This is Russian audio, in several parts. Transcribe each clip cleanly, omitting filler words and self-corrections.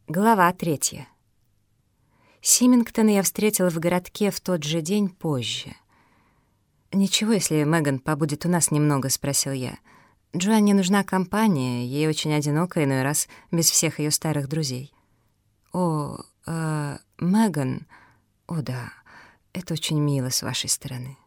Глава 3. Симингтона я встретила в городке в тот же день позже. «Ничего, если Меган побудет у нас немного?» — спросил я. Джоанне нужна компания, ей очень одиноко иной раз без всех ее старых друзей. «О, Меган? О, да, это очень мило с вашей стороны».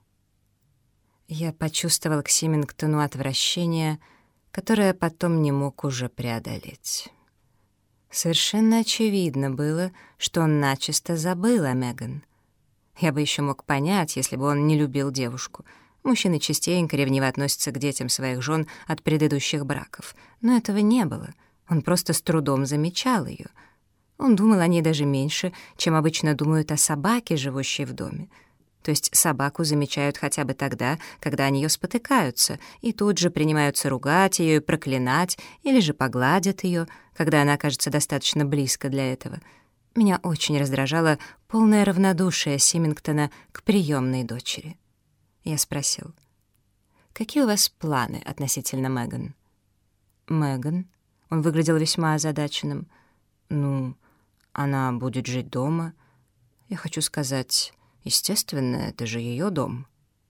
Я почувствовал к Симингтону отвращение, которое потом не мог уже преодолеть. Совершенно очевидно было, что он начисто забыл о Меган. Я бы еще мог понять, если бы он не любил девушку. Мужчины частенько ревниво относятся к детям своих жен от предыдущих браков. Но этого не было. Он просто с трудом замечал ее. Он думал о ней даже меньше, чем обычно думают о собаке, живущей в доме. То есть собаку замечают хотя бы тогда, когда они ее спотыкаются, и тут же принимаются ругать ее и проклинать, или же погладят ее, когда она окажется достаточно близко для этого. Меня очень раздражало полное равнодушие Симингтона к приемной дочери. Я спросил: «Какие у вас планы относительно Меган?» «Меган?» Он выглядел весьма озадаченным. «Ну, она будет жить дома. Я хочу сказать, естественно, это же ее дом».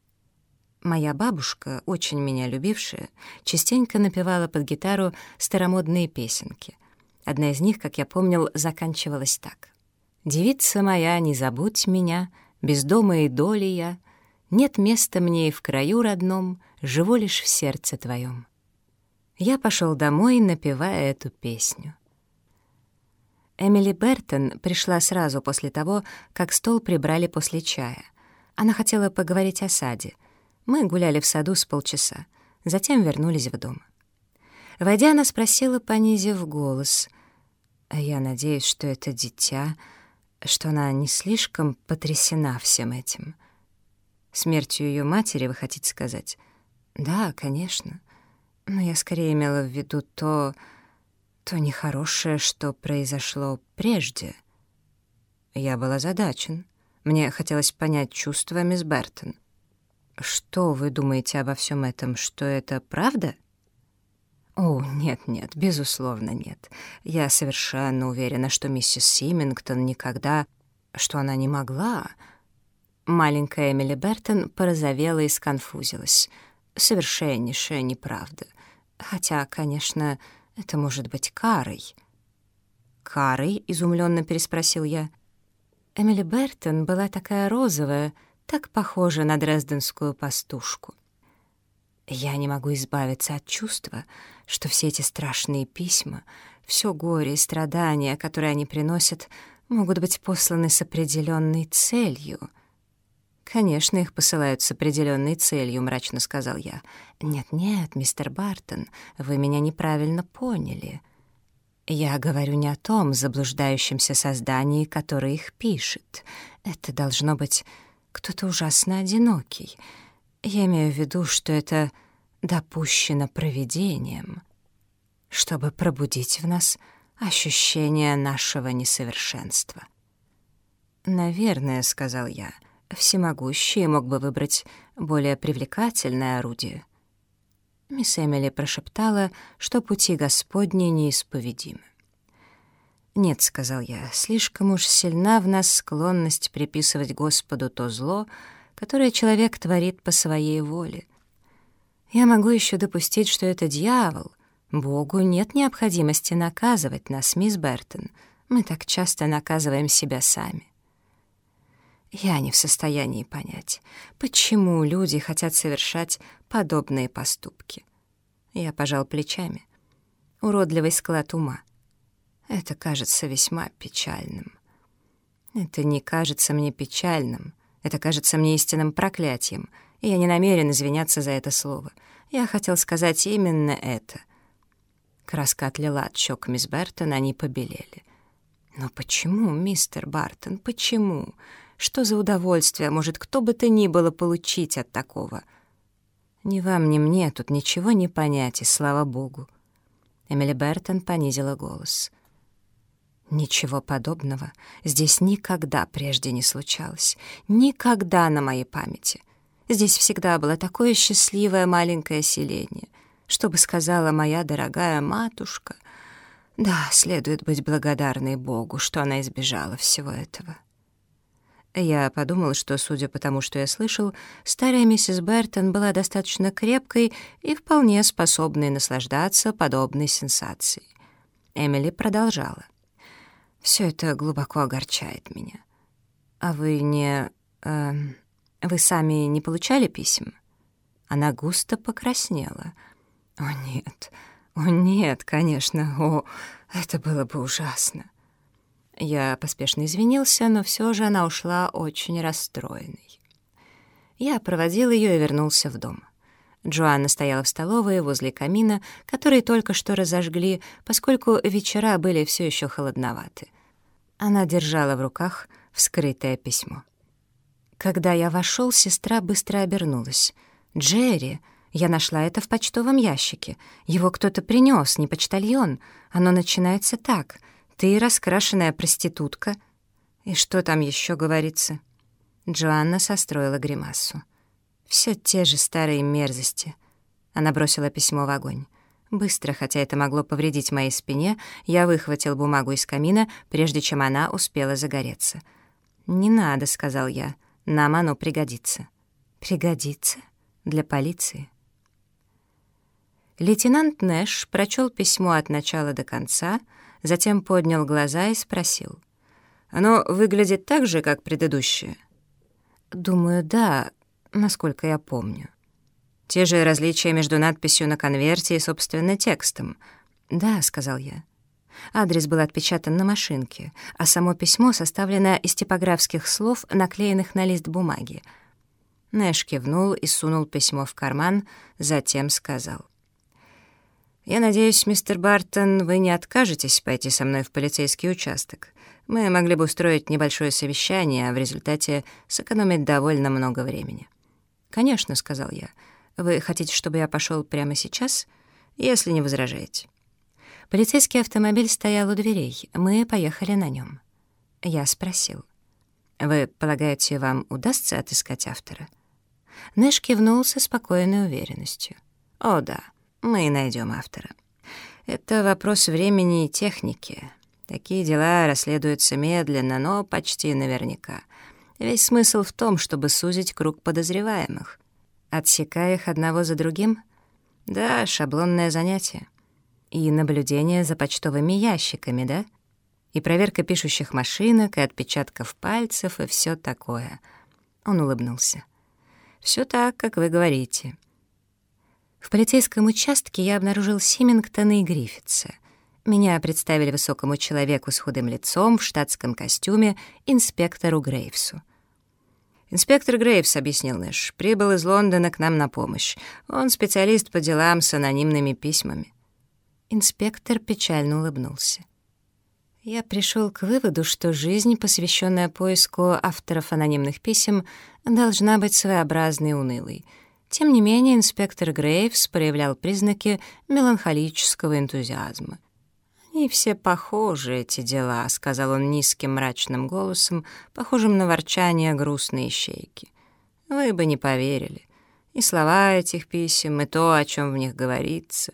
Моя бабушка, очень меня любившая, частенько напевала под гитару старомодные песенки. Одна из них, как я помнил, заканчивалась так: «Девица моя, не забудь меня, без дома и доли я, нет места мне и в краю родном, живу лишь в сердце твоем». Я пошел домой, напевая эту песню. Эмили Бертон пришла сразу после того, как стол прибрали после чая. Она хотела поговорить о саде. Мы гуляли в саду с полчаса, затем вернулись в дом. Войдя, она спросила, понизив голос: «Я надеюсь, что это дитя, что она не слишком потрясена всем этим». «Смертью ее матери, вы хотите сказать?» «Да, конечно. Но я скорее имела в виду то нехорошее, что произошло прежде». Я был озадачен. Мне хотелось понять чувства мисс Бертон. «Что вы думаете обо всем этом? Что это правда?» «О, нет, безусловно, нет. Я совершенно уверена, что миссис Симингтон никогда... что она не могла...» Маленькая Эмили Бертон порозовела и сконфузилась. «Совершеннейшая неправда. Хотя, конечно, это может быть карой». «Карой?» — изумленно переспросил я. Эмили Бертон была такая розовая, так похожа на дрезденскую пастушку. Я не могу избавиться от чувства, что все эти страшные письма, все горе и страдания, которые они приносят, могут быть посланы с определенной целью. «Конечно, их посылают с определенной целью», — мрачно сказал я. «Нет, мистер Бартон, вы меня неправильно поняли. Я говорю не о том заблуждающемся создании, которое их пишет. Это должно быть кто-то ужасно одинокий. Я имею в виду, что это допущено провидением, чтобы пробудить в нас ощущение нашего несовершенства». «Наверное, — сказал я, — всемогущий мог бы выбрать более привлекательное орудие». Мисс Эмили прошептала, что пути Господни неисповедимы. «Нет, — сказал я, — слишком уж сильна в нас склонность приписывать Господу то зло, которое человек творит по своей воле. Я могу еще допустить, что это дьявол. Богу нет необходимости наказывать нас, мисс Бертон. Мы так часто наказываем себя сами». Я не в состоянии понять, почему люди хотят совершать подобные поступки. Я пожал плечами. Уродливый склад ума. Это кажется весьма печальным. Это не кажется мне печальным. Это кажется мне истинным проклятием, и я не намерен извиняться за это слово. Я хотел сказать именно это. Краска отлила от щек мисс Бертон, они побелели. «Но почему, мистер Бартон, почему? Что за удовольствие может кто бы то ни было получить от такого?» «Ни вам, ни мне тут ничего не понять, и слава богу». Эмили Бертон понизила голос. «Ничего подобного здесь никогда прежде не случалось. Никогда на моей памяти. Здесь всегда было такое счастливое маленькое селение. Что бы сказала моя дорогая матушка? Да, следует быть благодарной Богу, что она избежала всего этого. Я подумал, что, судя по тому, что я слышал, старая миссис Бертон была достаточно крепкой и вполне способной наслаждаться подобной сенсацией. Эмили продолжала. «Все это глубоко огорчает меня. А вы не... вы сами не получали писем?» Она густо покраснела. О нет, конечно, это было бы ужасно». Я поспешно извинился, но все же она ушла очень расстроенной. Я проводил ее и вернулся в дом. Джоанна стояла в столовой возле камина, который только что разожгли, поскольку вечера были все еще холодноваты. Она держала в руках вскрытое письмо. Когда я вошел, сестра быстро обернулась. «Джерри, я нашла это в почтовом ящике. Его кто-то принес, не почтальон. Оно начинается так: ты раскрашенная проститутка». И что там еще говорится? Джоанна состроила гримасу. Все те же старые мерзости. Она бросила письмо в огонь. Быстро, хотя это могло повредить моей спине, я выхватил бумагу из камина, прежде чем она успела загореться. «Не надо», — сказал я, — «нам оно пригодится». «Пригодится? Для полиции?» Лейтенант Нэш прочел письмо от начала до конца, затем поднял глаза и спросил. «Оно выглядит так же, как предыдущее?» «Думаю, да, насколько я помню». «Те же различия между надписью на конверте и, собственно, текстом?» «Да», — сказал я. Адрес был отпечатан на машинке, а само письмо составлено из типографских слов, наклеенных на лист бумаги. Нэш кивнул и сунул письмо в карман, затем сказал. «Я надеюсь, мистер Бартон, вы не откажетесь пойти со мной в полицейский участок. Мы могли бы устроить небольшое совещание, а в результате сэкономить довольно много времени». «Конечно», — сказал я. «Вы хотите, чтобы я пошел прямо сейчас? Если не возражаете». Полицейский автомобиль стоял у дверей. Мы поехали на нем. Я спросил. «Вы полагаете, вам удастся отыскать автора?» Нэш кивнул со спокойной уверенностью. «О, да, мы найдем автора. Это вопрос времени и техники. Такие дела расследуются медленно, но почти наверняка. Весь смысл в том, чтобы сузить круг подозреваемых. Отсекая их одного за другим? Да, шаблонное занятие. И наблюдение за почтовыми ящиками, да? И проверка пишущих машинок, и отпечатков пальцев, и все такое». Он улыбнулся. «Все так, как вы говорите». В полицейском участке я обнаружил Симингтона и Гриффитса. Меня представили высокому человеку с худым лицом в штатском костюме, инспектору Грейвсу. «Инспектор Грейвс», — объяснил Нэш, — «прибыл из Лондона к нам на помощь. Он специалист по делам с анонимными письмами». Инспектор печально улыбнулся. Я пришел к выводу, что жизнь, посвященная поиску авторов анонимных писем, должна быть своеобразной и унылой. Тем не менее, инспектор Грейвс проявлял признаки меланхолического энтузиазма. «Они все похожи, эти дела», — сказал он низким мрачным голосом, похожим на ворчание грустной ищейки. «Вы бы не поверили. И слова этих писем, и то, о чем в них говорится».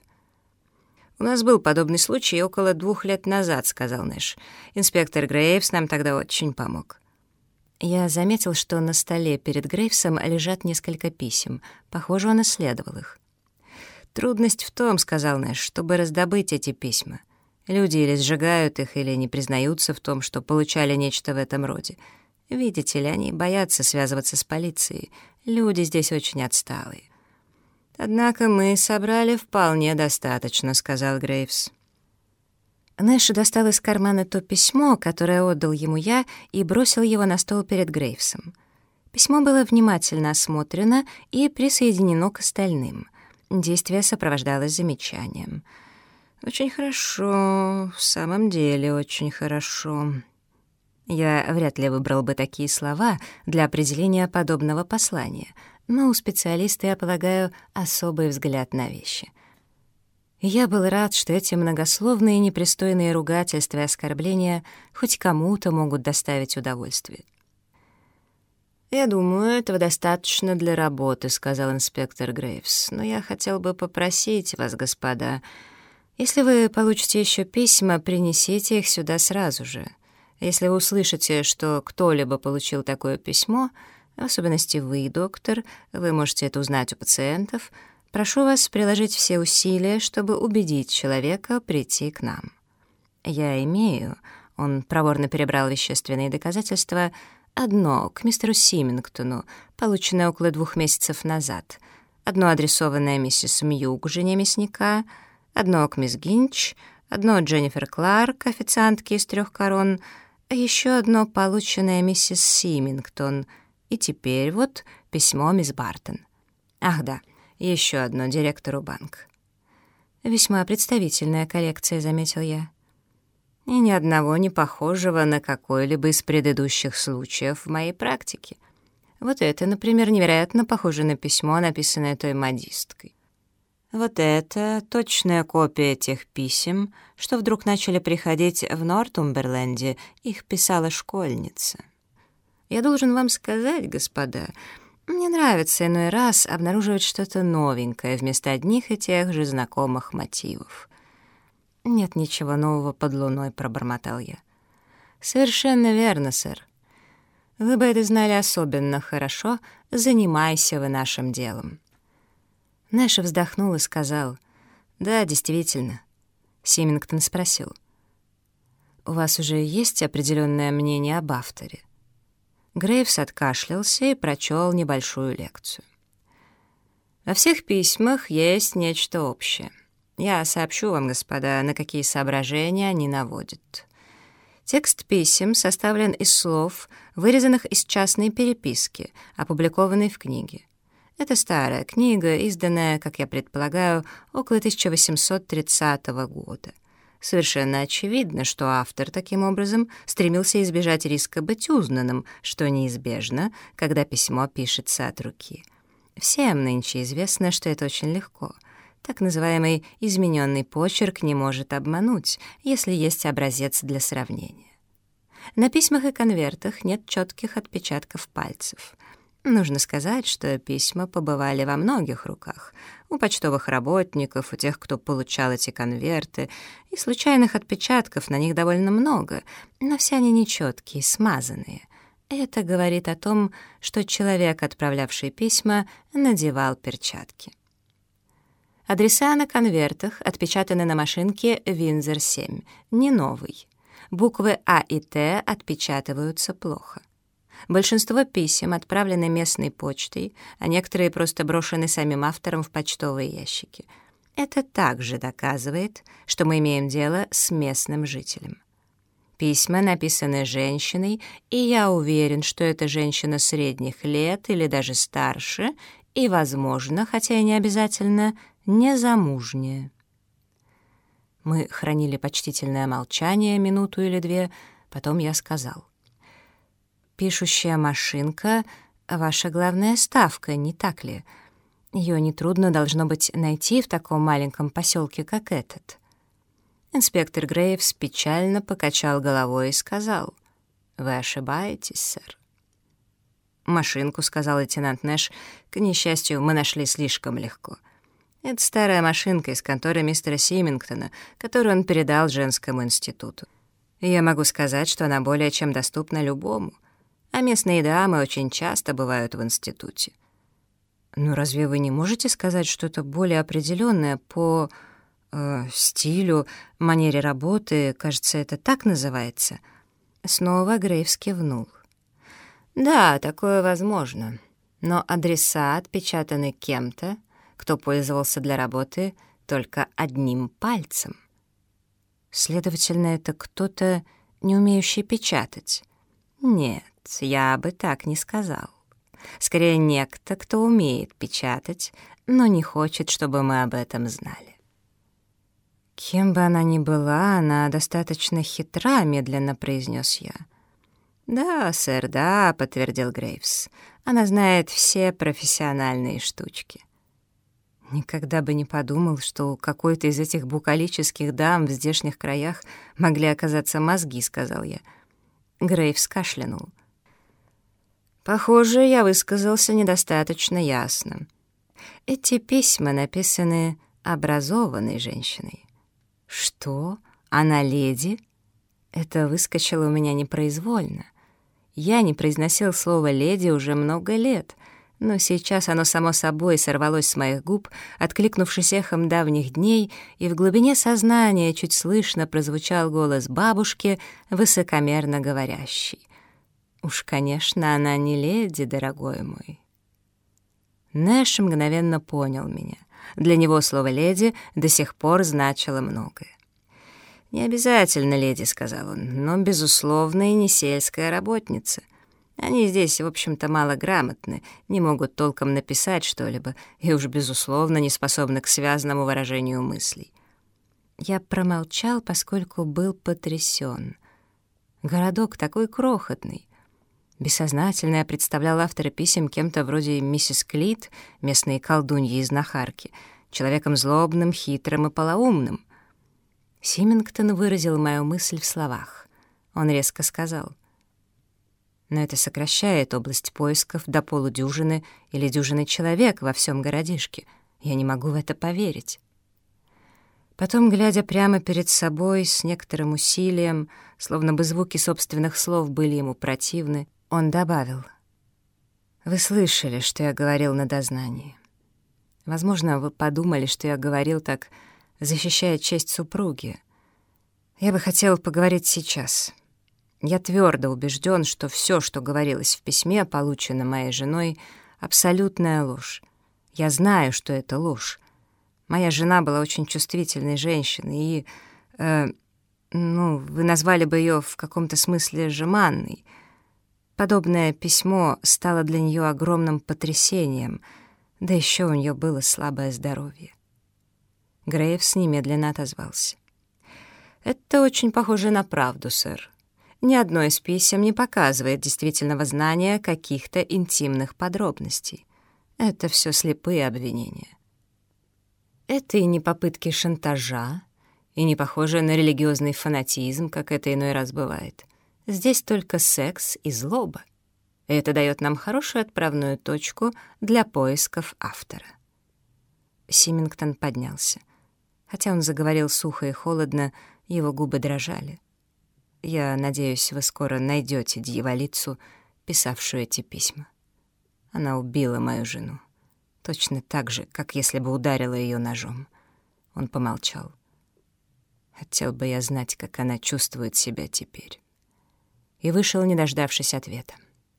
«У нас был подобный случай около 2 лет назад», — сказал Нэш. «Инспектор Грейвс нам тогда очень помог». Я заметил, что на столе перед Грейвсом лежат несколько писем. Похоже, он исследовал их. «Трудность в том, — сказал Нэш, — чтобы раздобыть эти письма. Люди или сжигают их, или не признаются в том, что получали нечто в этом роде. Видите ли, они боятся связываться с полицией. Люди здесь очень отсталые». «Однако мы собрали вполне достаточно», — сказал Грейвс. Нэш достал из кармана то письмо, которое отдал ему я, и бросил его на стол перед Грейвсом. Письмо было внимательно осмотрено и присоединено к остальным. Действие сопровождалось замечанием. «Очень хорошо, в самом деле очень хорошо». Я вряд ли выбрал бы такие слова для определения подобного послания, но у специалиста, я полагаю, особый взгляд на вещи. Я был рад, что эти многословные непристойные ругательства и оскорбления хоть кому-то могут доставить удовольствие. «Я думаю, этого достаточно для работы», — сказал инспектор Грейвс. «Но я хотел бы попросить вас, господа, Если вы получите еще письма, принесите их сюда сразу же. Если вы услышите, что кто-либо получил такое письмо, в особенности вы, доктор, вы можете это узнать у пациентов, прошу вас приложить все усилия, чтобы убедить человека прийти к нам. Я имею, он проворно перебрал вещественные доказательства, одно к мистеру Симингтону, полученное около 2 месяцев назад, одно адресованное миссис Мьюг, жене мясника, одно к мисс Гинч, одно Дженнифер Кларк, официантке из 3 Корон, а еще одно полученное миссис Симингтон, и теперь вот письмо мисс Бартон. Ах да, еще одно директору банка. Весьма представительная коллекция, заметил я. И ни одного не похожего на какой-либо из предыдущих случаев в моей практике. Вот это, например, невероятно похоже на письмо, написанное той модисткой. Вот это точная копия тех писем, что вдруг начали приходить в Нортумберленде, их писала школьница. Я должен вам сказать, господа, мне нравится иной раз обнаруживать что-то новенькое вместо одних и тех же знакомых мотивов. «Нет ничего нового под луной», — пробормотал я. «Совершенно верно, сэр. Вы бы это знали особенно хорошо, занимайся вы нашим делом». Нэш вздохнул и сказал: «Да, действительно». Симингтон спросил: «У вас уже есть определенное мнение об авторе?» Грейвс откашлялся и прочел небольшую лекцию. «Во всех письмах есть нечто общее. Я сообщу вам, господа, на какие соображения они наводят. Текст писем составлен из слов, вырезанных из частной переписки, опубликованной в книге. Это старая книга, изданная, как я предполагаю, около 1830 года. Совершенно очевидно, что автор таким образом стремился избежать риска быть узнанным, что неизбежно, когда письмо пишется от руки. Всем нынче известно, что это очень легко. Так называемый измененный почерк не может обмануть, если есть образец для сравнения. На письмах и конвертах нет четких отпечатков пальцев. Нужно сказать, что письма побывали во многих руках. У почтовых работников, у тех, кто получал эти конверты, и случайных отпечатков на них довольно много, но все они нечеткие, смазанные. Это говорит о том, что человек, отправлявший письма, надевал перчатки. Адреса на конвертах отпечатаны на машинке Виндзор-7, не новый. Буквы А и Т отпечатываются плохо. Большинство писем отправлены местной почтой, а некоторые просто брошены самим автором в почтовые ящики. Это также доказывает, что мы имеем дело с местным жителем. Письма написаны женщиной, и я уверен, что это женщина средних лет или даже старше, и, возможно, хотя и не обязательно, незамужняя. Мы хранили почтительное молчание минуту или две, потом я сказал: «Пишущая машинка — ваша главная ставка, не так ли? Ее нетрудно должно быть найти в таком маленьком поселке, как этот». Инспектор Грейвс печально покачал головой и сказал: «Вы ошибаетесь, сэр». «Машинку», — сказал лейтенант Нэш, — «к несчастью, мы нашли слишком легко. Это старая машинка из конторы мистера Симингтона, которую он передал женскому институту. Я могу сказать, что она более чем доступна любому, а местные дамы очень часто бывают в институте». «Ну разве вы не можете сказать что-то более определенное по стилю, манере работы, кажется, это так называется?» Снова Грейвс кивнул. «Да, такое возможно, но адреса отпечатаны кем-то, кто пользовался для работы только одним пальцем. Следовательно, это кто-то, не умеющий печатать. Нет, я бы так не сказал. Скорее, некто, кто умеет печатать, но не хочет, чтобы мы об этом знали». «Кем бы она ни была, она достаточно хитра», — медленно произнес я. «Да, сэр, да», — подтвердил Грейвс. «Она знает все профессиональные штучки». «Никогда бы не подумал, что у какой-то из этих букалических дам в здешних краях могли оказаться мозги», — сказал я. Грейвс кашлянул. «Похоже, я высказался недостаточно ясно. Эти письма написаны образованной женщиной. «Что? Она леди?» Это выскочило у меня непроизвольно. Я не произносил слово «леди» уже много лет, но сейчас оно само собой сорвалось с моих губ, откликнувшись эхом давних дней, и в глубине сознания чуть слышно прозвучал голос бабушки, высокомерно говорящий: «Уж, конечно, она не леди, дорогой мой». Нэш мгновенно понял меня. Для него слово «леди» до сих пор значило многое. «Не обязательно, леди», — сказал он, — «но, безусловно, и не сельская работница. Они здесь, в общем-то, малограмотны, не могут толком написать что-либо и уж, безусловно, не способны к связному выражению мыслей». Я промолчал, поскольку был потрясен. Городок такой крохотный. Бессознательно я представлял автора писем кем-то вроде миссис Клит, местной колдуньи из знахарки, человеком злобным, хитрым и полоумным. Симингтон выразил мою мысль в словах. Он резко сказал: «Но это сокращает область поисков до полудюжины или дюжины человек во всем городишке. Я не могу в это поверить». Потом, глядя прямо перед собой, с некоторым усилием, словно бы звуки собственных слов были ему противны, он добавил: «Вы слышали, что я говорил на дознании. Возможно, вы подумали, что я говорил так, защищая честь супруги. Я бы хотел поговорить сейчас. Я твердо убежден, что все, что говорилось в письме, полученном моей женой, абсолютная ложь. Я знаю, что это ложь. Моя жена была очень чувствительной женщиной, и, вы назвали бы ее в каком-то смысле жеманной. Подобное письмо стало для нее огромным потрясением, да еще у нее было слабое здоровье». Грейвс немедленно отозвался: «Это очень похоже на правду, сэр. Ни одно из писем не показывает действительного знания каких-то интимных подробностей. Это все слепые обвинения. Это и не попытки шантажа, и не похоже на религиозный фанатизм, как это иной раз бывает. Здесь только секс и злоба. И это дает нам хорошую отправную точку для поисков автора». Симингтон поднялся. Хотя он заговорил сухо и холодно, его губы дрожали. «Я надеюсь, вы скоро найдете дьяволицу, писавшую эти письма. Она убила мою жену. Точно так же, как если бы ударила ее ножом». Он помолчал. «Хотел бы я знать, как она чувствует себя теперь». И вышел, не дождавшись ответа.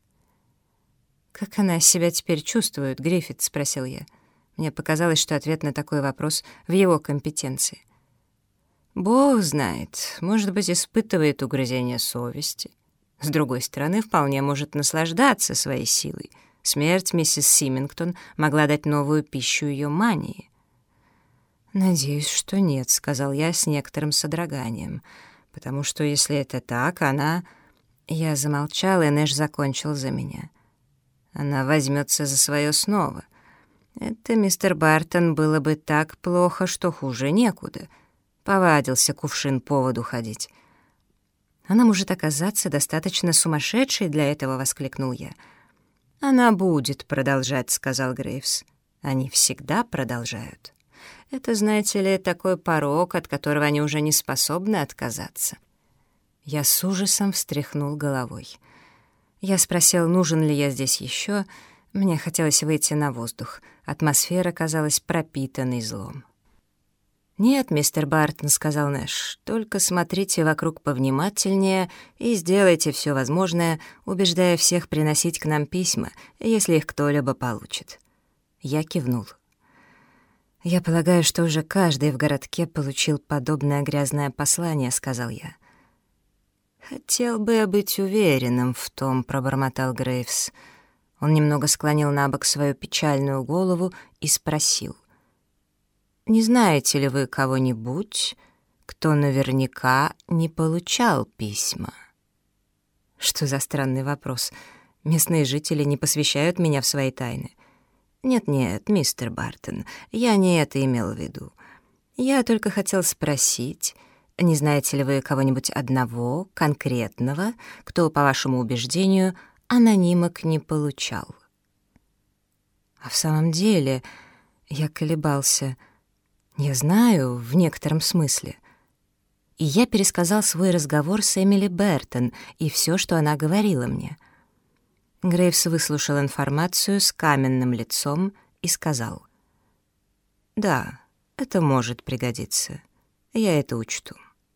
«Как она себя теперь чувствует, Гриффит?» — спросил я. Мне показалось, что ответ на такой вопрос в его компетенции. «Бог знает, может быть, испытывает угрызение совести. С другой стороны, вполне может наслаждаться своей силой. Смерть миссис Симингтон могла дать новую пищу ее мании». «Надеюсь, что нет», — сказал я с некоторым содроганием, «потому что, если это так, она...» Я замолчал, и Нэш закончил за меня. «Она возьмется за свое снова. Это, мистер Бартон, было бы так плохо, что хуже некуда. Повадился кувшин по воду ходить». «Она может оказаться достаточно сумасшедшей для этого», — воскликнул я. «Она будет продолжать», — сказал Грейвс. «Они всегда продолжают. Это, знаете ли, такой порок, от которого они уже не способны отказаться». Я с ужасом встряхнул головой. Я спросил, нужен ли я здесь еще. Мне хотелось выйти на воздух. Атмосфера казалась пропитанной злом. «Нет, мистер Бартон», — сказал Нэш, — «только смотрите вокруг повнимательнее и сделайте все возможное, убеждая всех приносить к нам письма, если их кто-либо получит». Я кивнул. «Я полагаю, что уже каждый в городке получил подобное грязное послание», — сказал я. «Хотел бы я быть уверенным в том», — пробормотал Грейвс. Он немного склонил на бок свою печальную голову и спросил: «Не знаете ли вы кого-нибудь, кто наверняка не получал письма?» Что за странный вопрос? Местные жители не посвящают меня в свои тайны. «Нет-нет, мистер Бартон, я не это имел в виду. Я только хотел спросить, не знаете ли вы кого-нибудь одного, конкретного, кто, по вашему убеждению, анонимок не получал?» А в самом деле я колебался. Я знаю, в некотором смысле. и я пересказал свой разговор с Эмили Бертон и все, что она говорила мне. Грейвс выслушал информацию с каменным лицом и сказал: «Да, это может пригодиться. Я это учту».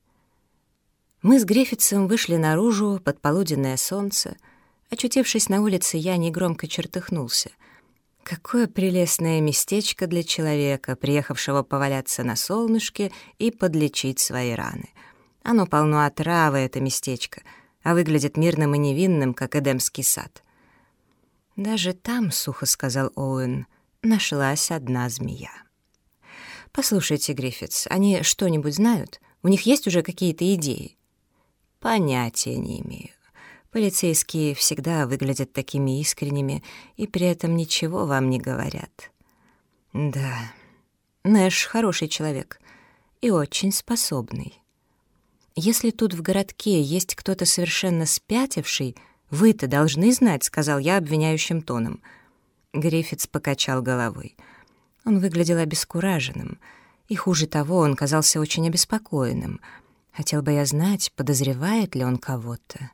Мы с Гриффитсом вышли наружу под полуденное солнце. Очутившись на улице, я негромко чертыхнулся. Какое прелестное местечко для человека, приехавшего поваляться на солнышке и подлечить свои раны. Оно полно отравы, это местечко, а выглядит мирным и невинным, как Эдемский сад. «Даже там, — сухо сказал Оуэн, — нашлась одна змея». «Послушайте, Гриффитс, они что-нибудь знают? У них есть уже какие-то идеи?» «Понятия не имею. Полицейские всегда выглядят такими искренними и при этом ничего вам не говорят». «Да, Нэш хороший человек и очень способный. Если тут в городке есть кто-то совершенно спятивший, вы-то должны знать», — сказал я обвиняющим тоном. Гриффитс покачал головой. Он выглядел обескураженным, и хуже того, он казался очень обеспокоенным. Хотел бы я знать, подозревает ли он кого-то.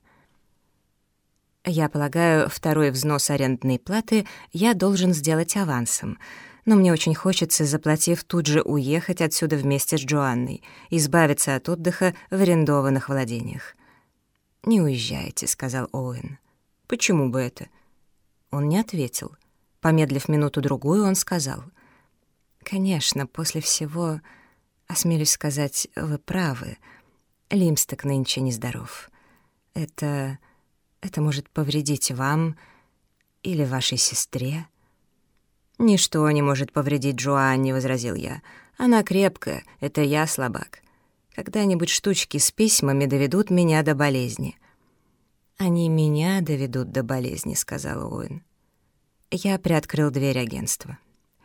«Я полагаю, второй взнос арендной платы я должен сделать авансом, но мне очень хочется, заплатив, тут же уехать отсюда вместе с Джоанной, избавиться от отдыха в арендованных владениях». «Не уезжайте», — сказал Оуэн. «Почему бы это?» Он не ответил. Помедлив минуту-другую, он сказал: «Конечно, после всего, осмелюсь сказать, вы правы. Лимсток нынче нездоров. Это может повредить вам или вашей сестре». «Ничто не может повредить Джоанне», — возразил я. «Она крепкая, это я слабак. Когда-нибудь штучки с письмами доведут меня до болезни». «Они меня доведут до болезни», — сказал Оуэн. Я приоткрыл дверь агентства.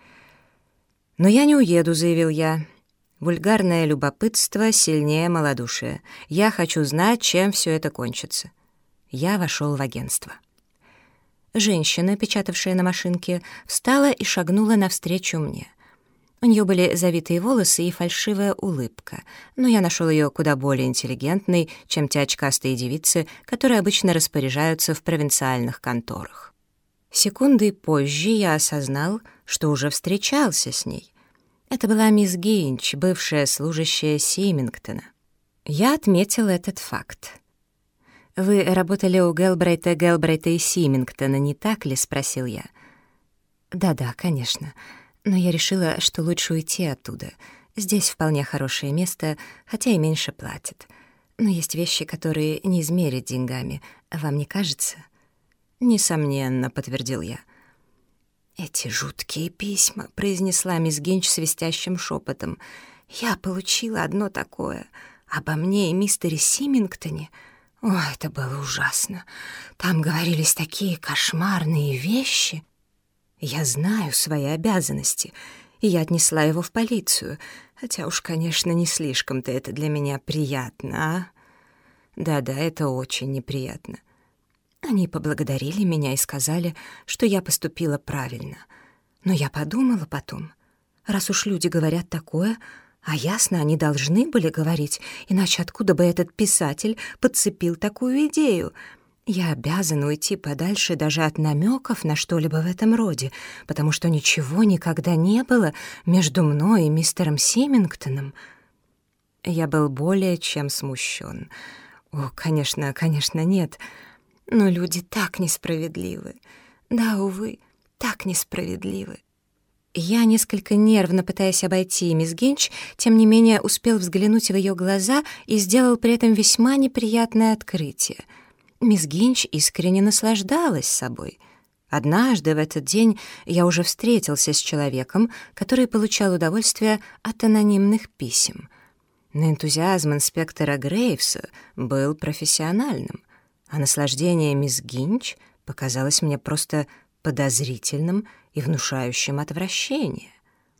«Но я не уеду», — заявил я. «Вульгарное любопытство сильнее малодушия. Я хочу знать, чем все это кончится». Я вошел в агентство. Женщина, печатавшая на машинке, встала и шагнула навстречу мне. У нее были завитые волосы и фальшивая улыбка, но я нашел ее куда более интеллигентной, чем те очкастые девицы, которые обычно распоряжаются в провинциальных конторах. Секундой позже я осознал, что уже встречался с ней. Это была мисс Гейнч, бывшая служащая Симингтона. Я отметил этот факт. «Вы работали у Гелбрейта и Симингтона, не так ли?» — спросил я. «Да-да, конечно. Но я решила, что лучше уйти оттуда. Здесь вполне хорошее место, хотя и меньше платят. Но есть вещи, которые не измерить деньгами. Вам не кажется?» «Несомненно», — подтвердил я. «Эти жуткие письма», — произнесла мисс Гинч свистящим шепотом. «Я получила одно такое. Обо мне и мистере Симингтоне. О, это было ужасно. Там говорились такие кошмарные вещи. Я знаю свои обязанности, и я отнесла его в полицию, хотя уж, конечно, не слишком-то это для меня приятно, а? Да-да, это очень неприятно. Они поблагодарили меня и сказали, что я поступила правильно. Но я подумала потом, раз уж люди говорят такое, а ясно, они должны были говорить, иначе откуда бы этот писатель подцепил такую идею? Я обязана уйти подальше даже от намеков на что-либо в этом роде, потому что ничего никогда не было между мной и мистером Симингтоном. Я был более чем смущен. О, конечно, нет. Но люди так несправедливы. Да, увы, так несправедливы. Я, несколько нервно пытаясь обойти мисс Гинч, тем не менее успел взглянуть в ее глаза и сделал при этом весьма неприятное открытие. Мисс Гинч искренне наслаждалась собой. Однажды в этот день я уже встретился с человеком, который получал удовольствие от анонимных писем. Но энтузиазм инспектора Грейвса был профессиональным, а наслаждение мисс Гинч показалось мне просто подозрительным и внушающим отвращение.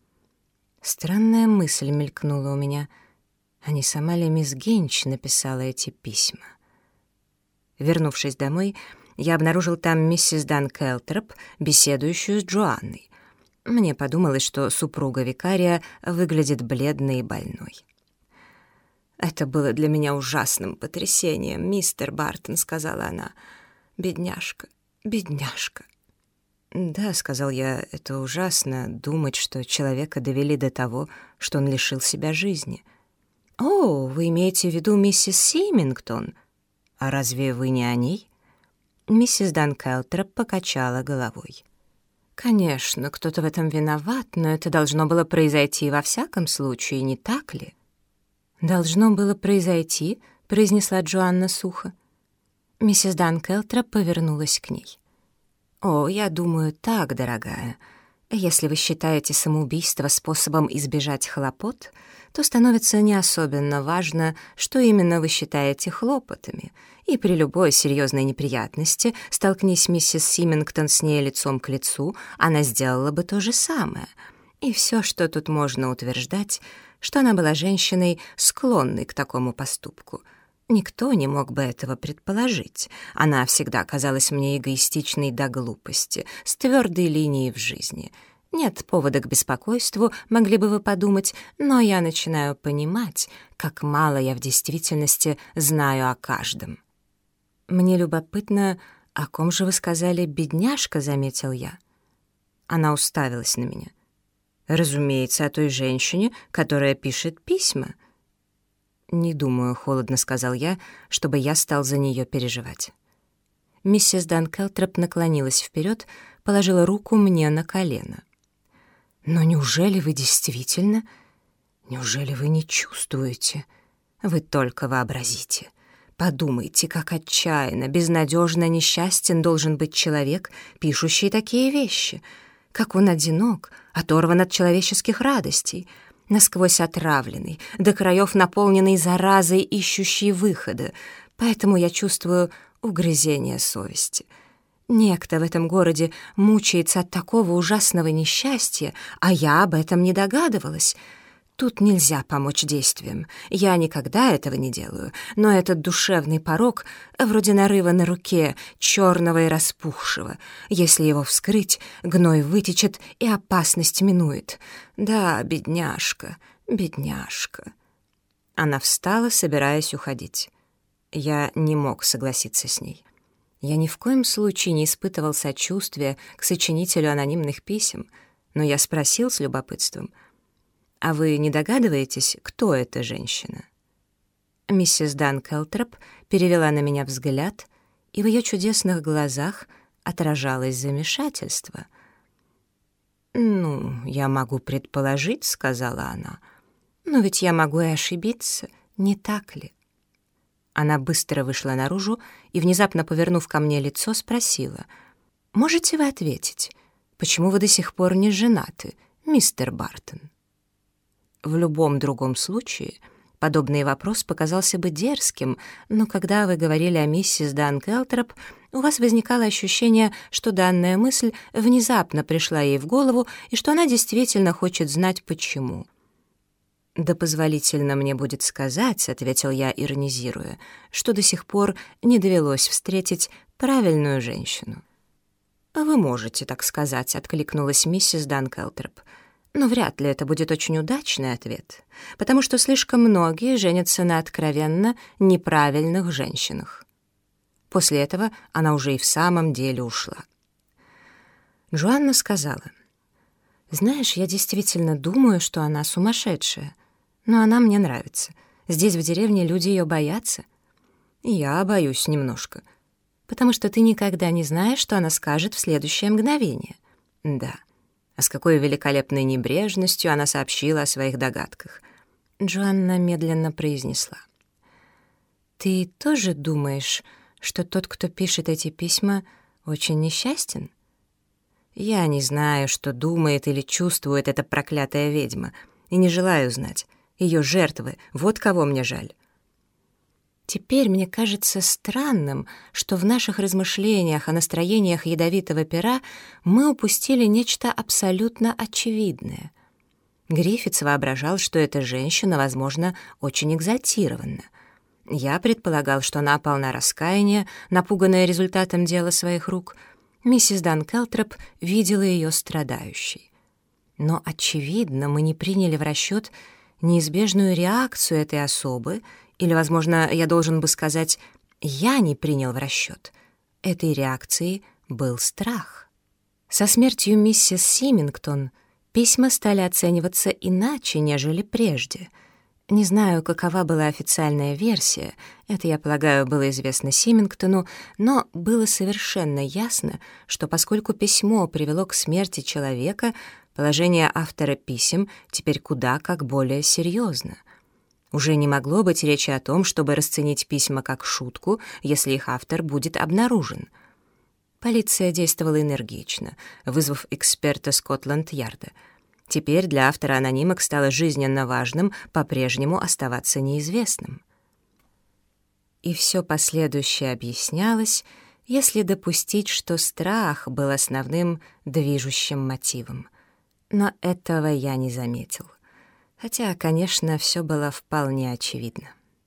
Странная мысль мелькнула у меня. А не сама ли мисс Гинч написала эти письма? Вернувшись домой, я обнаружил там миссис Дан Келтроп, беседующую с Джоанной. Мне подумалось, что супруга викария выглядит бледной и больной. «Это было для меня ужасным потрясением, мистер Бартон», — сказала она. «Бедняжка, бедняжка». «Да», — сказал я, — «это ужасно думать, что человека довели до того, что он лишил себя жизни». «О, вы имеете в виду миссис Симингтон? А разве вы не о ней?» Миссис Данкелтроп покачала головой. «Конечно, кто-то в этом виноват, но это должно было произойти во всяком случае, не так ли?» «Должно было произойти», — произнесла Джоанна сухо. Миссис Данкелтроп повернулась к ней. «О, я думаю так, дорогая. Если вы считаете самоубийство способом избежать хлопот, то становится не особенно важно, что именно вы считаете хлопотами, и при любой серьезной неприятности, столкнись миссис Симингтон с ней лицом к лицу, она сделала бы то же самое. И все, что тут можно утверждать, что она была женщиной, склонной к такому поступку. Никто не мог бы этого предположить. Она всегда казалась мне эгоистичной до глупости, с твердой линией в жизни. Нет повода к беспокойству, могли бы вы подумать, но я начинаю понимать, как мало я в действительности знаю о каждом. «Мне любопытно, о ком же вы сказали «бедняжка», — заметил я. Она уставилась на меня. «Разумеется, о той женщине, которая пишет письма». «Не думаю», — холодно сказал я, чтобы я стал за нее переживать. Миссис Данкелтроп наклонилась вперед, положила руку мне на колено. «Но неужели вы действительно... Неужели вы не чувствуете? Вы только вообразите. Подумайте, как отчаянно, безнадежно несчастен должен быть человек, пишущий такие вещи. Как он одинок, оторван от человеческих радостей, насквозь отравленный, до краев наполненный заразой, ищущий выхода. Поэтому я чувствую угрызение совести. Некто в этом городе мучается от такого ужасного несчастья, а я об этом не догадывалась. Тут нельзя помочь действиям. Я никогда этого не делаю, но этот душевный порок, вроде нарыва на руке, черного и распухшего. Если его вскрыть, гной вытечет и опасность минует. Да, бедняжка, бедняжка». Она встала, собираясь уходить. Я не мог согласиться с ней. Я ни в коем случае не испытывал сочувствия к сочинителю анонимных писем, но я спросил с любопытством: «А вы не догадываетесь, кто эта женщина?» Миссис Данкелтроп перевела на меня взгляд, и в ее чудесных глазах отражалось замешательство. «Ну, я могу предположить», — сказала она, — «но ведь я могу и ошибиться, не так ли?» Она быстро вышла наружу и, внезапно повернув ко мне лицо, спросила: «Можете вы ответить, почему вы до сих пор не женаты, мистер Бартон?» В любом другом случае подобный вопрос показался бы дерзким, но когда вы говорили о миссис Данкелтроп, у вас возникало ощущение, что данная мысль внезапно пришла ей в голову и что она действительно хочет знать, почему. «Да позволительно мне будет сказать», — ответил я, иронизируя, «что до сих пор не довелось встретить правильную женщину». «Вы можете так сказать», — откликнулась миссис Данкелтроп. «Но вряд ли это будет очень удачный ответ, потому что слишком многие женятся на откровенно неправильных женщинах». После этого она уже и в самом деле ушла. Джоанна сказала: «Знаешь, я действительно думаю, что она сумасшедшая, но она мне нравится. Здесь, в деревне, люди ее боятся. И я боюсь немножко, потому что ты никогда не знаешь, что она скажет в следующее мгновение». «Да». А с какой великолепной небрежностью она сообщила о своих догадках. Джоанна медленно произнесла: «Ты тоже думаешь, что тот, кто пишет эти письма, очень несчастен?» «Я не знаю, что думает или чувствует эта проклятая ведьма, и не желаю знать. Ее жертвы, вот кого мне жаль». Теперь мне кажется странным, что в наших размышлениях о настроениях ядовитого пера мы упустили нечто абсолютно очевидное. Гриффитс воображал, что эта женщина, возможно, очень экзальтирована. Я предполагал, что она полна раскаяния, напуганная результатом дела своих рук. Миссис Данкелтроп видела ее страдающей. Но, очевидно, мы не приняли в расчет неизбежную реакцию этой особы, или, возможно, я должен бы сказать, я не принял в расчет. Этой реакцией был страх. Со смертью миссис Симингтон письма стали оцениваться иначе, нежели прежде. Не знаю, какова была официальная версия, это, я полагаю, было известно Симингтону, но было совершенно ясно, что поскольку письмо привело к смерти человека, положение автора писем теперь куда как более серьезно. Уже не могло быть речи о том, чтобы расценить письма как шутку, если их автор будет обнаружен. Полиция действовала энергично, вызвав эксперта Скотланд-Ярда. Теперь для автора анонимок стало жизненно важным по-прежнему оставаться неизвестным. И все последующее объяснялось, если допустить, что страх был основным движущим мотивом. Но этого я не заметил. Хотя, конечно, все было вполне очевидно.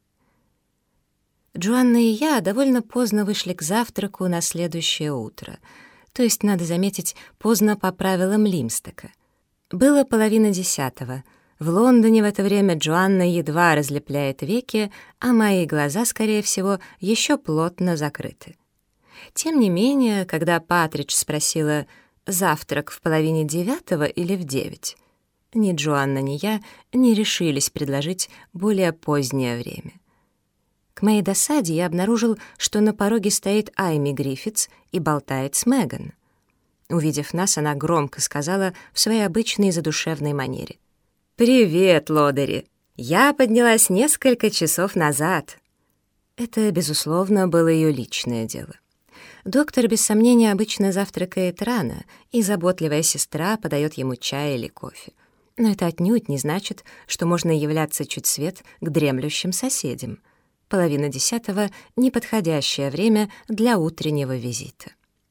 Джоанна и я довольно поздно вышли к завтраку на следующее утро. То есть, надо заметить, поздно по правилам Лимстека. Было 9:30. В Лондоне в это время Джоанна едва разлепляет веки, а мои глаза, скорее всего, еще плотно закрыты. Тем не менее, когда Патридж спросила «завтрак в 8:30 или в 9?», ни Джоанна, ни я не решились предложить более позднее время. К моей досаде я обнаружил, что на пороге стоит Айми Гриффитс и болтает с Меган. Увидев нас, она громко сказала в своей обычной задушевной манере: «Привет, лодыри! Я поднялась несколько часов назад». Это, безусловно, было ее личное дело. Доктор, без сомнения, обычно завтракает рано, и заботливая сестра подает ему чай или кофе. Но это отнюдь не значит, что можно являться чуть свет к дремлющим соседям. 9:30 — неподходящее время для утреннего визита.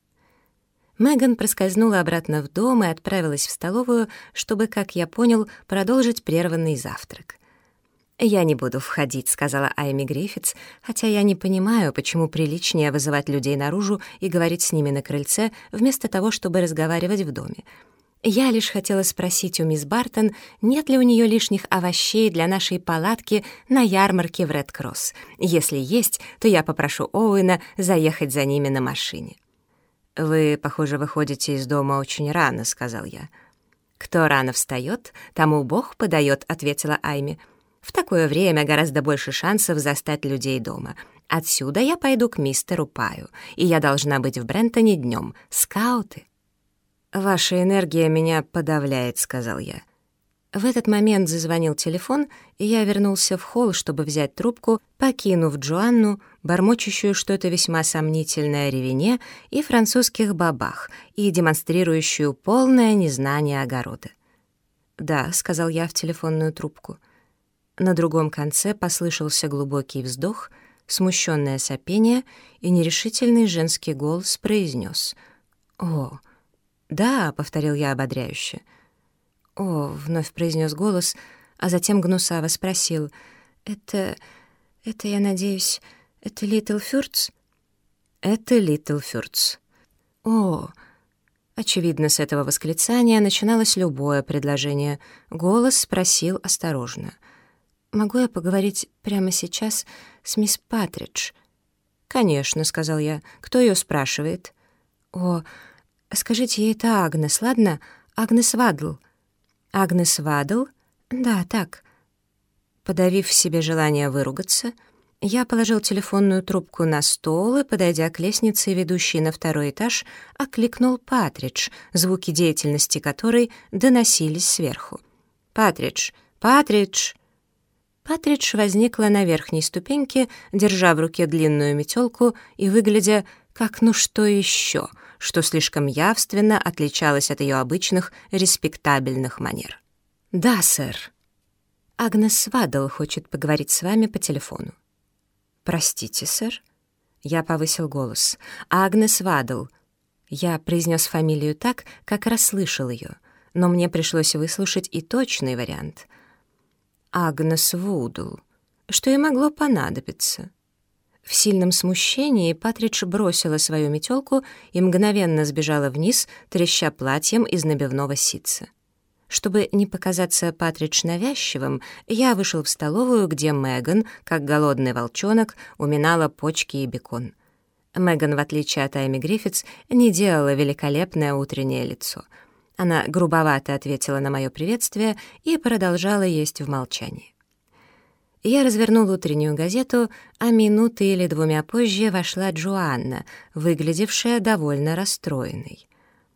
Меган проскользнула обратно в дом и отправилась в столовую, чтобы, как я понял, продолжить прерванный завтрак. «Я не буду входить», — сказала Айми Гриффитс, хотя я не понимаю, почему приличнее вызывать людей наружу и говорить с ними на крыльце, вместо того, чтобы разговаривать в доме. Я лишь хотела спросить у мисс Бартон, нет ли у нее лишних овощей для нашей палатки на ярмарке в Ред-Кросс. Если есть, то я попрошу Оуэна заехать за ними на машине. «Вы, похоже, выходите из дома очень рано», — сказал я. «Кто рано встает, тому Бог подает», — ответила Айми. «В такое время гораздо больше шансов застать людей дома. Отсюда я пойду к мистеру Паю, и я должна быть в Брентоне днем. Скауты». «Ваша энергия меня подавляет», — сказал я. В этот момент зазвонил телефон, и я вернулся в холл, чтобы взять трубку, покинув Джоанну, бормочущую что-то весьма сомнительное о ревене и французских бабах, и демонстрирующую полное незнание огорода. «Да», — сказал я в телефонную трубку. На другом конце послышался глубокий вздох, смущенное сопение, и нерешительный женский голос произнес: «О, да», — повторил я ободряюще. «О», — вновь произнес голос, а затем гнусаво спросил: «Это, я надеюсь, это Литл Фюрц?» «Это Литл Фюрц». «О». Очевидно, с этого восклицания начиналось любое предложение. Голос спросил осторожно: «Могу я поговорить прямо сейчас с мисс Патридж?» «Конечно», — сказал я. «Кто ее спрашивает?» «О, скажите ей, это Агнес, ладно? Агнес Вадл». «Агнес Вадл?» «Да, так». Подавив в себе желание выругаться, я положил телефонную трубку на стол и, подойдя к лестнице, ведущей на 2-й этаж, окликнул Патридж, звуки деятельности которой доносились сверху. «Патридж! Патридж!» Патридж возникла на верхней ступеньке, держа в руке длинную метелку и выглядя как «ну что еще?», что слишком явственно отличалось от ее обычных респектабельных манер. «Да, сэр. Агнес Вадл хочет поговорить с вами по телефону». «Простите, сэр?» Я повысил голос. «Агнес Вадл». Я произнес фамилию так, как расслышал ее, но мне пришлось выслушать и точный вариант. «Агнес Вудл». Что ей могло понадобиться? В сильном смущении Патридж бросила свою метелку и мгновенно сбежала вниз, треща платьем из набивного ситца. Чтобы не показаться Патридж навязчивым, я вышел в столовую, где Меган, как голодный волчонок, уминала почки и бекон. Меган, в отличие от Айми Гриффитс, не делала великолепное утреннее лицо. Она грубовато ответила на мое приветствие и продолжала есть в молчании. Я развернул утреннюю газету, а минуты или двумя позже вошла Джоанна, выглядевшая довольно расстроенной.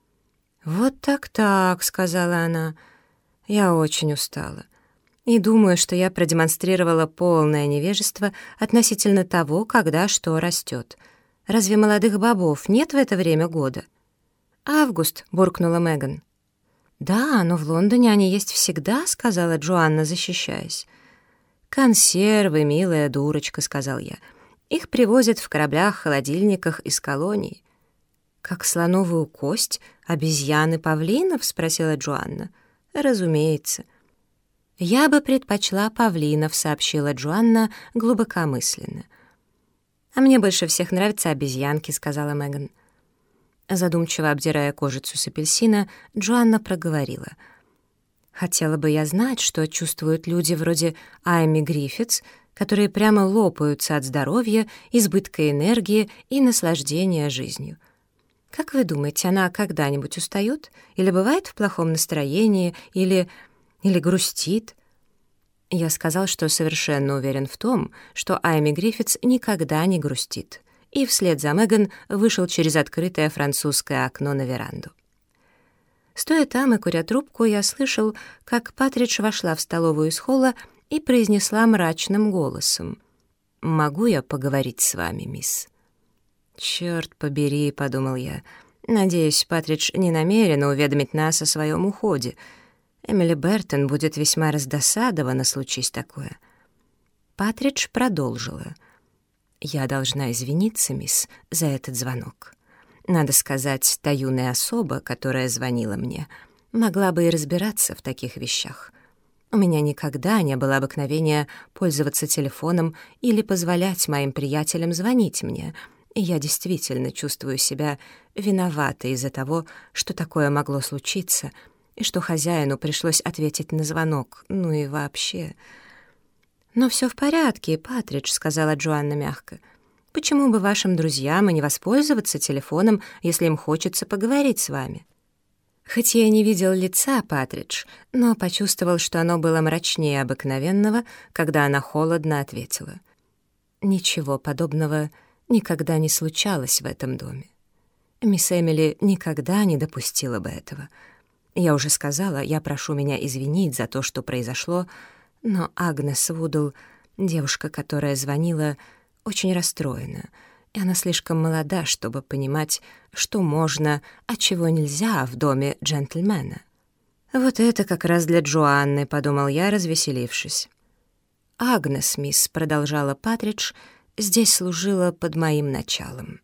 «Вот так-так», — сказала она, — «я очень устала. И думаю, что я продемонстрировала полное невежество относительно того, когда что растет. Разве молодых бобов нет в это время года?» «Август», — буркнула Меган. «Да, но в Лондоне они есть всегда», — сказала Джоанна, защищаясь. «Консервы, милая дурочка», — сказал я. «Их привозят в кораблях-холодильниках из колоний». «Как слоновую кость? Обезьяны павлинов?» — спросила Джоанна. «Разумеется». «Я бы предпочла павлинов», — сообщила Джоанна глубокомысленно. «А мне больше всех нравятся обезьянки», — сказала Меган. Задумчиво обдирая кожицу с апельсина, Джоанна проговорила. «Хотела бы я знать, что чувствуют люди вроде Айми Гриффитс, которые прямо лопаются от здоровья, избытка энергии и наслаждения жизнью. Как вы думаете, она когда-нибудь устает? Или бывает в плохом настроении? Или грустит?» Я сказал, что совершенно уверен в том, что Айми Гриффитс никогда не грустит, и вслед за Меган вышел через открытое французское окно на веранду. Стоя там и куря трубку, я слышал, как Патридж вошла в столовую из холла и произнесла мрачным голосом: «Могу я поговорить с вами, мисс?» «Чёрт побери», — подумал я. «Надеюсь, Патридж не намерена уведомить нас о своем уходе. Эмили Бертон будет весьма раздосадована, случись такое». Патридж продолжила: «Я должна извиниться, мисс, за этот звонок. Надо сказать, та юная особа, которая звонила мне, могла бы и разбираться в таких вещах. У меня никогда не было обыкновения пользоваться телефоном или позволять моим приятелям звонить мне, и я действительно чувствую себя виноватой из-за того, что такое могло случиться, и что хозяину пришлось ответить на звонок, ну и вообще...» «Но все в порядке, Патридж», — сказала Джоанна мягко. «Почему бы вашим друзьям и не воспользоваться телефоном, если им хочется поговорить с вами?» Хоть я и не видел лица Патридж, но почувствовал, что оно было мрачнее обыкновенного, когда она холодно ответила: «Ничего подобного никогда не случалось в этом доме. Мисс Эмили никогда не допустила бы этого. Я уже сказала, я прошу меня извинить за то, что произошло, но Агнес Вудл, девушка, которая звонила, очень расстроена, и она слишком молода, чтобы понимать, что можно, а чего нельзя в доме джентльмена». «Вот это как раз для Джоанны», — подумал я, развеселившись. «Агнес, мисс», — продолжала Патридж, — «здесь служила под моим началом.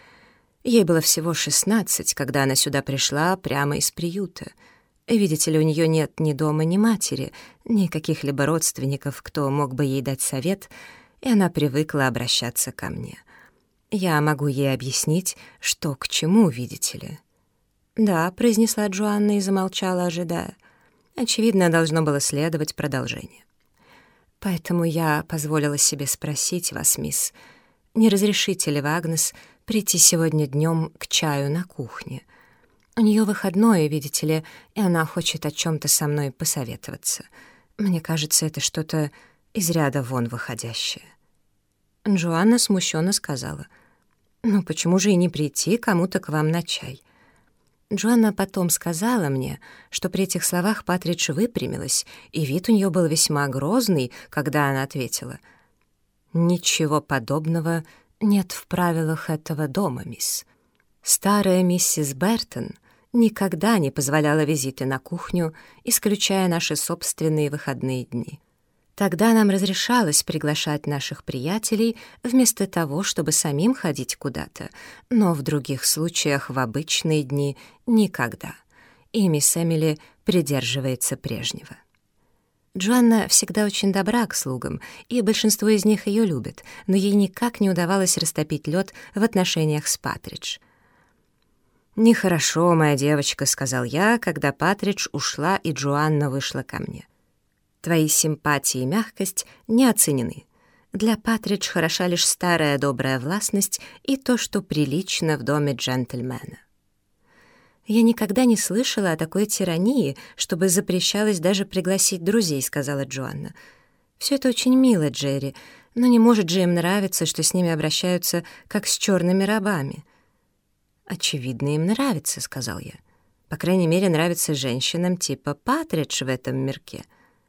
Ей было всего 16, когда она сюда пришла прямо из приюта. Видите ли, у нее нет ни дома, ни матери, ни каких-либо родственников, кто мог бы ей дать совет, и она привыкла обращаться ко мне. Я могу ей объяснить, что к чему, видите ли». «Да», — произнесла Джоанна и замолчала, ожидая. Очевидно, должно было следовать продолжение. «Поэтому я позволила себе спросить вас, мисс, не разрешите ли вы, Агнес, прийти сегодня днем к чаю на кухне? У нее выходное, видите ли, и она хочет о чем-то со мной посоветоваться. Мне кажется, это что-то из ряда вон выходящее». Джоанна смущенно сказала: «Ну почему же и не прийти кому-то к вам на чай?» Джоанна потом сказала мне, что при этих словах Патридж выпрямилась, и вид у нее был весьма грозный, когда она ответила: «Ничего подобного нет в правилах этого дома, мисс. Старая миссис Бертон никогда не позволяла визиты на кухню, исключая наши собственные выходные дни. Тогда нам разрешалось приглашать наших приятелей вместо того, чтобы самим ходить куда-то, но в других случаях в обычные дни никогда. И мисс Эмили придерживается прежнего». Джоанна всегда очень добра к слугам, и большинство из них ее любят, но ей никак не удавалось растопить лед в отношениях с Патридж. «Нехорошо, моя девочка», — сказал я, когда Патридж ушла и Джоанна вышла ко мне. «Твои симпатии и мягкость не оценены. Для Патридж хороша лишь старая добрая властность и то, что прилично в доме джентльмена». «Я никогда не слышала о такой тирании, чтобы запрещалось даже пригласить друзей», — сказала Джоанна. «Все это очень мило, Джерри, но не может же им нравиться, что с ними обращаются как с черными рабами». «Очевидно, им нравится», — сказал я. «По крайней мере, нравится женщинам типа Патридж в этом мирке».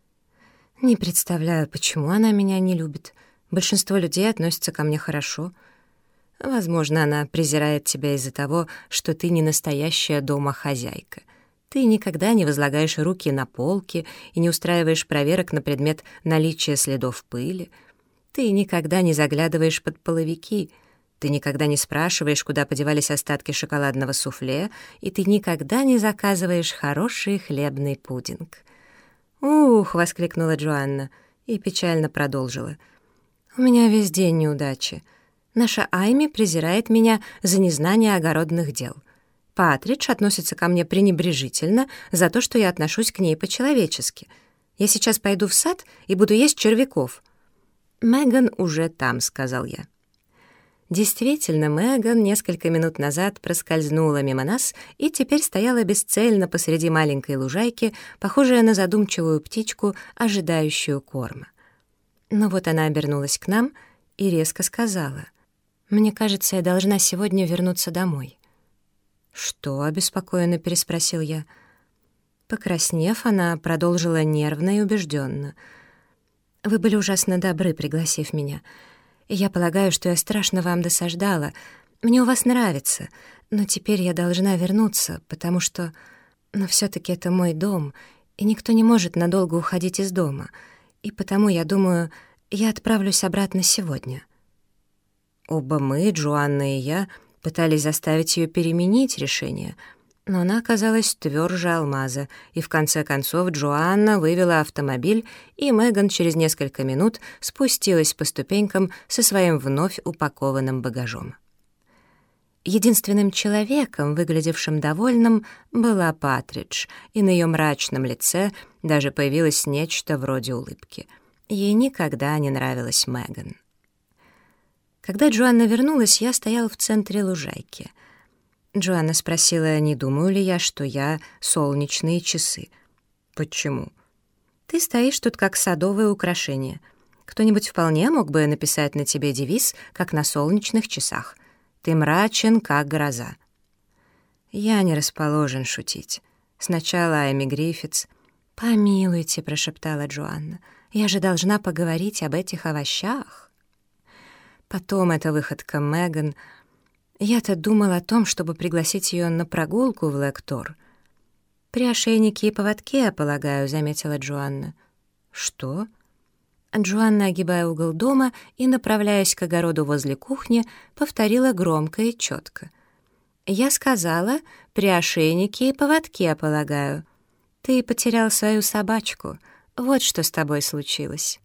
«Не представляю, почему она меня не любит. Большинство людей относятся ко мне хорошо. Возможно, она презирает тебя из-за того, что ты не настоящая домохозяйка. Ты никогда не возлагаешь руки на полки и не устраиваешь проверок на предмет наличия следов пыли. Ты никогда не заглядываешь под половики. Ты никогда не спрашиваешь, куда подевались остатки шоколадного суфле, и ты никогда не заказываешь хороший хлебный пудинг». «Ух!» — воскликнула Джоанна и печально продолжила. «У меня весь день неудачи. Наша Айми презирает меня за незнание огородных дел. Патридж относится ко мне пренебрежительно за то, что я отношусь к ней по-человечески. Я сейчас пойду в сад и буду есть червяков». «Меган уже там», — сказал я. Действительно, Меган несколько минут назад проскользнула мимо нас и теперь стояла бесцельно посреди маленькой лужайки, похожая на задумчивую птичку, ожидающую корма. Но вот она обернулась к нам и резко сказала: «Мне кажется, я должна сегодня вернуться домой». «Что?» — обеспокоенно переспросил я. Покраснев, она продолжила нервно и убежденно: «Вы были ужасно добры, пригласив меня. Я полагаю, что я страшно вам досаждала. Мне у вас нравится, но теперь я должна вернуться, потому что... Но все-таки это мой дом, и никто не может надолго уходить из дома. И потому, я думаю, я отправлюсь обратно сегодня». Оба мы, Джоанна и я, пытались заставить ее переменить решение, но она оказалась тверже алмаза, и в конце концов Джоанна вывела автомобиль, и Меган через несколько минут спустилась по ступенькам со своим вновь упакованным багажом. Единственным человеком, выглядевшим довольным, была Патридж, и на ее мрачном лице даже появилось нечто вроде улыбки. Ей никогда не нравилась Меган. Когда Джоанна вернулась, я стояла в центре лужайки. Джоанна спросила, не думаю ли я, что я солнечные часы. «Почему?» «Ты стоишь тут как садовое украшение. Кто-нибудь вполне мог бы написать на тебе девиз, как на солнечных часах. Ты мрачен, как гроза». Я не расположен шутить. Сначала Эми Гриффитс. «Помилуйте», — прошептала Джоанна, — «я же должна поговорить об этих овощах». Потом эта выходка Меган. Я-то думал о том, чтобы пригласить ее на прогулку в Лэктор. «При ошейнике и поводке, я полагаю», — заметила Джоанна. «Что?» Джоанна, огибая угол дома и направляясь к огороду возле кухни, повторила громко и четко. «Я сказала, при ошейнике и поводке, я полагаю. Ты потерял свою собачку. Вот что с тобой случилось».